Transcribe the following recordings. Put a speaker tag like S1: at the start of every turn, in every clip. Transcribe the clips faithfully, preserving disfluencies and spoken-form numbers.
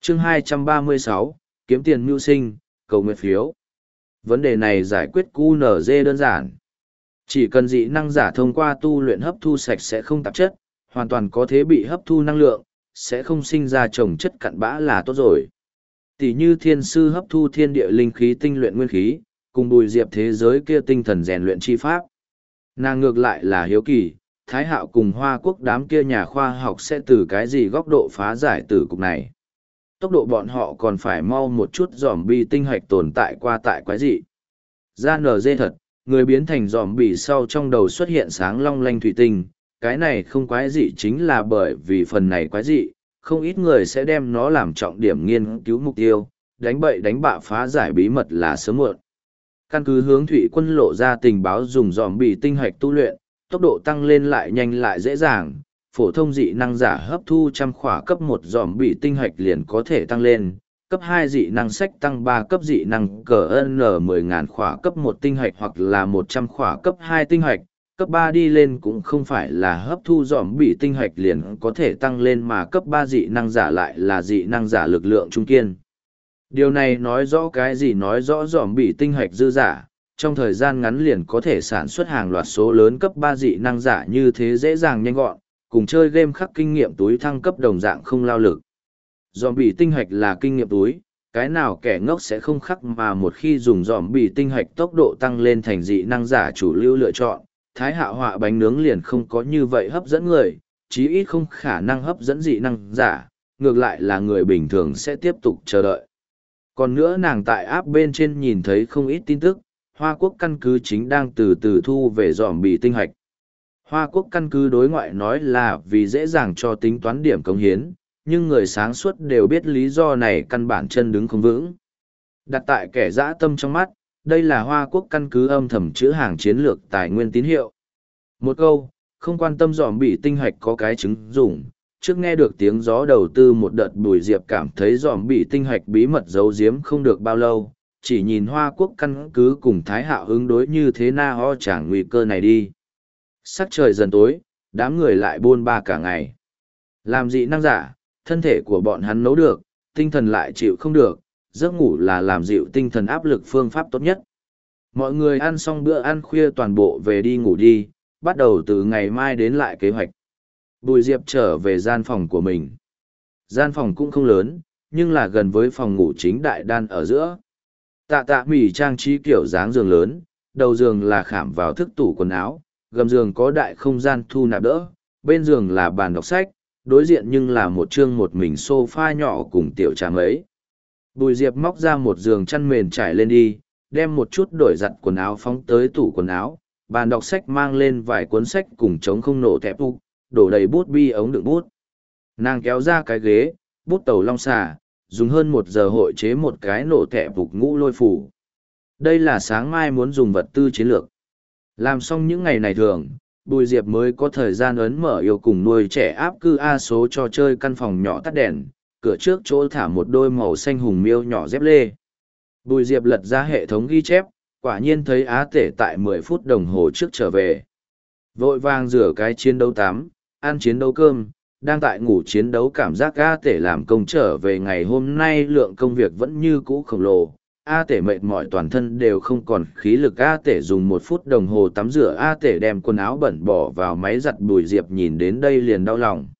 S1: chương hai trăm ba mươi sáu, kiếm tiền mưu sinh, cầu nguyện phiếu. Vấn đề này giải quyết quy en giê đơn giản. Chỉ cần dị năng giả thông qua tu luyện hấp thu sạch sẽ không tạp chất, hoàn toàn có thể bị hấp thu năng lượng, sẽ không sinh ra trồng chất cặn bã là tốt rồi. Tỷ như thiên sư hấp thu thiên địa linh khí tinh luyện nguyên khí, cùng Bùi Diệp thế giới kia tinh thần rèn luyện chi pháp. Nàng ngược lại là hiếu kỳ, Thái Hạo cùng Hoa Quốc đám kia nhà khoa học sẽ từ cái gì góc độ phá giải tử cục này. Tốc độ bọn họ còn phải mau một chút giòm bi tinh hạch tồn tại qua tại quái dị. Ra en giê thật, người biến thành giòm bì sau trong đầu xuất hiện sáng long lanh thủy tinh, cái này không quái dị chính là bởi vì phần này quái dị, không ít người sẽ đem nó làm trọng điểm nghiên cứu mục tiêu, đánh bậy đánh bạ phá giải bí mật là sớm muộn. Căn cứ hướng thủy quân lộ ra tình báo dùng giòm bì tinh hạch tu luyện, tốc độ tăng lên lại nhanh lại dễ dàng, phổ thông dị năng giả hấp thu trăm khỏa cấp một giòm bì tinh hạch liền có thể tăng lên, cấp hai dị năng sách tăng ba cấp dị năng cờ n mười ngàn khỏa cấp một tinh hạch hoặc là một trăm khỏa cấp hai tinh hạch, cấp ba đi lên cũng không phải là hấp thu giòm bì tinh hạch liền có thể tăng lên mà cấp ba dị năng giả lại là dị năng giả lực lượng trung kiên. Điều này nói rõ cái gì? Nói rõ giòm bì tinh hạch dư giả, trong thời gian ngắn liền có thể sản xuất hàng loạt số lớn cấp ba dị năng giả như thế dễ dàng nhanh gọn, cùng chơi game khắc kinh nghiệm túi thăng cấp đồng dạng không lao lực. Giòm bì tinh hạch là kinh nghiệm túi, cái nào kẻ ngốc sẽ không khắc mà một khi dùng giòm bì tinh hạch tốc độ tăng lên thành dị năng giả chủ lưu lựa chọn, Thái Hạo họa bánh nướng liền không có như vậy hấp dẫn người, chí ít không khả năng hấp dẫn dị năng giả, ngược lại là người bình thường sẽ tiếp tục chờ đợi. Còn nữa nàng tại áp bên trên nhìn thấy không ít tin tức, Hoa Quốc căn cứ chính đang từ từ thu về giòm bì tinh hạch. Hoa Quốc căn cứ đối ngoại nói là vì dễ dàng cho tính toán điểm cống hiến, nhưng người sáng suốt đều biết lý do này căn bản chân đứng không vững. Đặt tại kẻ dã tâm trong mắt, đây là Hoa Quốc căn cứ âm thầm chữ hàng chiến lược tài nguyên tín hiệu. Một câu, không quan tâm giòm bì tinh hạch có cái chứng dùng, trước nghe được tiếng gió đầu tư một đợt Bùi Diệp cảm thấy giòm bì tinh hạch bí mật giấu giếm không được bao lâu, chỉ nhìn Hoa Quốc căn cứ cùng Thái Hạo ứng đối như thế na ho chẳng nguy cơ này đi. Sắc trời dần tối, đám người lại buôn ba cả ngày. Làm dị năng giả, thân thể của bọn hắn nấu được, tinh thần lại chịu không được, giấc ngủ là làm dịu tinh thần áp lực phương pháp tốt nhất. Mọi người ăn xong bữa ăn khuya toàn bộ về đi ngủ đi, bắt đầu từ ngày mai đến lại kế hoạch. Bùi Diệp trở về gian phòng của mình. Gian phòng cũng không lớn, nhưng là gần với phòng ngủ chính đại đan ở giữa. Tạ tạ mỉ trang trí kiểu dáng giường lớn, đầu giường là khảm vào thức tủ quần áo, gầm giường có đại không gian thu nạp đỡ, bên giường là bàn đọc sách, đối diện nhưng là một chương một mình sofa nhỏ cùng tiểu trà mấy. Bùi Diệp móc ra một giường chăn mền trải lên đi, đem một chút đổi giặt quần áo phóng tới tủ quần áo, bàn đọc sách mang lên vài cuốn sách cùng chống không nổ tẹp ục, đổ đầy bút bi ống đựng bút. Nàng kéo ra cái ghế, bút tàu long xà, dùng hơn một giờ hội chế một cái nổ tẹp ục ngũ lôi phủ. Đây là sáng mai muốn dùng vật tư chiến lược. Làm xong những ngày này thường, Bùi Diệp mới có thời gian ấn mở yêu cùng nuôi trẻ áp cư A số trò chơi căn phòng nhỏ tắt đèn, cửa trước chỗ thả một đôi màu xanh hùng miêu nhỏ dép lê. Bùi Diệp lật ra hệ thống ghi chép, quả nhiên thấy Á Tể tại mười phút đồng hồ trước trở về. Vội vàng rửa cái chiến đấu tắm, ăn chiến đấu cơm, đang tại ngủ chiến đấu cảm giác A Tể làm công trở về ngày hôm nay lượng công việc vẫn như cũ khổng lồ. A Tể mệt mỏi toàn thân đều không còn khí lực. A Tể dùng một phút đồng hồ tắm rửa. A Tể đem quần áo bẩn bỏ vào máy giặt. Bùi Diệp nhìn đến đây liền đau lòng.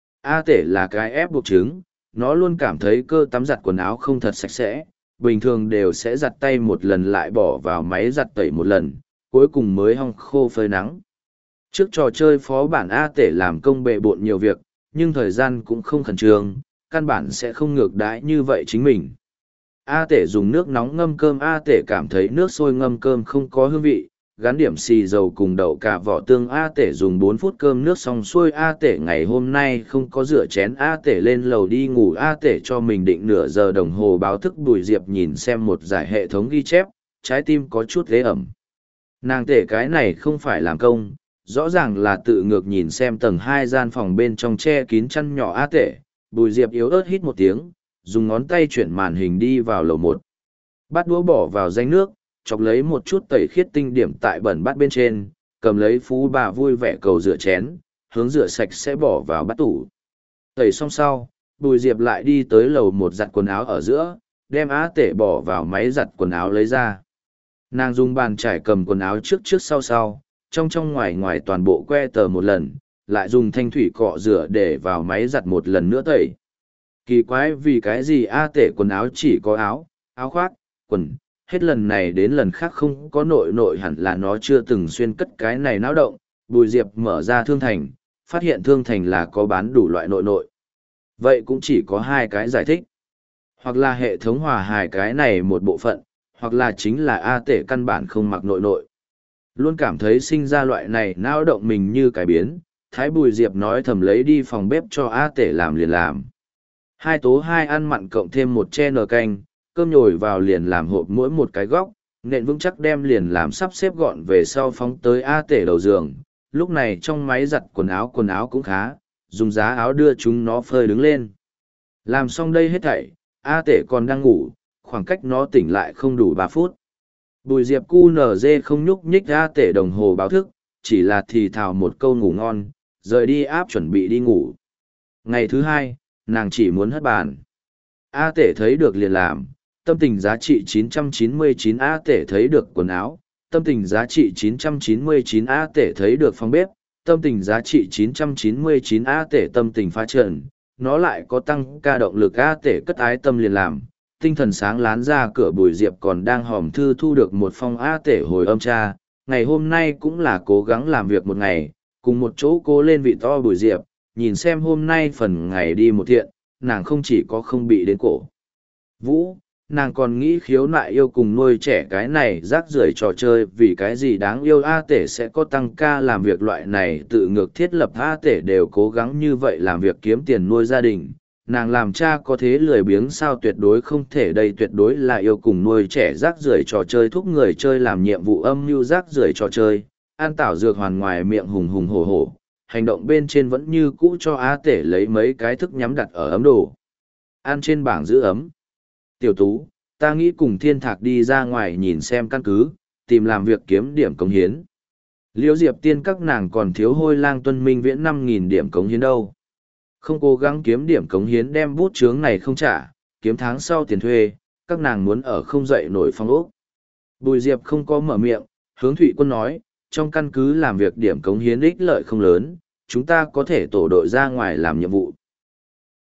S1: A Tể là cái ép buộc trứng, nó luôn cảm thấy cơ tắm giặt quần áo không thật sạch sẽ, bình thường đều sẽ giặt tay một lần lại bỏ vào máy giặt tẩy một lần, cuối cùng mới hong khô phơi nắng. Trước trò chơi phó bản A Tể làm công bệ bộn nhiều việc, nhưng thời gian cũng không khẩn trương, căn bản sẽ không ngược đãi như vậy chính mình. A Tể dùng nước nóng ngâm cơm. A Tể cảm thấy nước sôi ngâm cơm không có hương vị, gắn điểm xì dầu cùng đậu cả vỏ tương. A Tể dùng bốn phút cơm nước xong xuôi. A Tể ngày hôm nay không có rửa chén. A Tể lên lầu đi ngủ. A Tể cho mình định nửa giờ đồng hồ báo thức. Bùi Diệp nhìn xem một giải hệ thống ghi chép, trái tim có chút ghế ẩm. Nàng Tể cái này không phải làm công, rõ ràng là tự ngược nhìn xem tầng hai gian phòng bên trong che kín chăn nhỏ. A Tể, Bùi Diệp yếu ớt hít một tiếng, dùng ngón tay chuyển màn hình đi vào lầu một. Bát đũa bỏ vào danh nước, chọc lấy một chút tẩy khiết tinh điểm tại bẩn bát bên trên, cầm lấy phú bà vui vẻ cầu rửa chén, hướng rửa sạch sẽ bỏ vào bát tủ. Tẩy xong sau, Bùi Diệp lại đi tới lầu một giặt quần áo ở giữa, đem á tể bỏ vào máy giặt quần áo lấy ra. Nàng dùng bàn chải cầm quần áo trước trước sau sau, trong trong ngoài ngoài toàn bộ que tờ một lần, lại dùng thanh thủy cọ rửa để vào máy giặt một lần nữa tẩy. Kỳ quái vì cái gì a tể quần áo chỉ có áo, áo khoác, quần, hết lần này đến lần khác không có nội nội hẳn là nó chưa từng xuyên cất cái này náo động. Bùi Diệp mở ra thương thành, phát hiện thương thành là có bán đủ loại nội nội. Vậy cũng chỉ có hai cái giải thích. Hoặc là hệ thống hòa hài cái này một bộ phận, hoặc là chính là A tể căn bản không mặc nội nội. Luôn cảm thấy sinh ra loại này nao động mình như cái biến, Thái Bùi Diệp nói thầm lấy đi phòng bếp cho A tể làm liền làm. Hai tố hai ăn mặn cộng thêm một che nờ canh, cơm nhồi vào liền làm hộp mỗi một cái góc, nện vững chắc đem liền làm sắp xếp gọn về sau phóng tới A tể đầu giường. Lúc này trong máy giặt quần áo quần áo cũng khá, dùng giá áo đưa chúng nó phơi đứng lên. Làm xong đây hết thảy, A tể còn đang ngủ, khoảng cách nó tỉnh lại không đủ ba phút. Bùi Diệp cu nở dê không nhúc nhích A tể đồng hồ báo thức, chỉ là thì thào một câu ngủ ngon, rời đi áp chuẩn bị đi ngủ. Ngày thứ hai, nàng chỉ muốn hất bàn. A tể thấy được liền làm, tâm tình giá trị chín trăm chín mươi chín A tể thấy được quần áo, tâm tình giá trị chín trăm chín mươi chín A tể thấy được phòng bếp, tâm tình giá trị chín trăm chín mươi chín A tể tâm tình phá trần, nó lại có tăng ca động lực A tể cất ái tâm liền làm, tinh thần sáng lán ra cửa. Bùi Diệp còn đang hòm thư thu được một phong A tể hồi âm cha, ngày hôm nay cũng là cố gắng làm việc một ngày, cùng một chỗ cố lên vị to. Bùi Diệp, nhìn xem hôm nay phần ngày đi một thiện, nàng không chỉ có không bị đến cổ vũ, nàng còn nghĩ khiếu nại yêu cùng nuôi trẻ cái này rác rưởi trò chơi. Vì cái gì đáng yêu A tể sẽ có tăng ca làm việc loại này tự ngược thiết lập. A tể đều cố gắng như vậy làm việc kiếm tiền nuôi gia đình, nàng làm cha có thế lười biếng sao? Tuyệt đối không thể, đây tuyệt đối là yêu cùng nuôi trẻ rác rưởi trò chơi, thúc người chơi làm nhiệm vụ âm mưu rác rưởi trò chơi. An tảo dược hoàn ngoài miệng hùng hùng hổ hổ, hành động bên trên vẫn như cũ cho A tể lấy mấy cái thức nhắm đặt ở ấm đồ ăn trên bảng giữ ấm. Tiểu Tú, ta nghĩ cùng Thiên Thạc đi ra ngoài nhìn xem căn cứ, tìm làm việc kiếm điểm cống hiến. Liễu Diệp Tiên các nàng còn thiếu Hôi Lang Tuân Minh Viễn năm nghìn điểm cống hiến đâu. Không cố gắng kiếm điểm cống hiến đem bút chướng này không trả, kiếm tháng sau tiền thuê, các nàng muốn ở không dậy nổi phong ốc. Bùi Diệp không có mở miệng, hướng Thụy Quân nói, trong căn cứ làm việc điểm cống hiến ích lợi không lớn, chúng ta có thể tổ đội ra ngoài làm nhiệm vụ.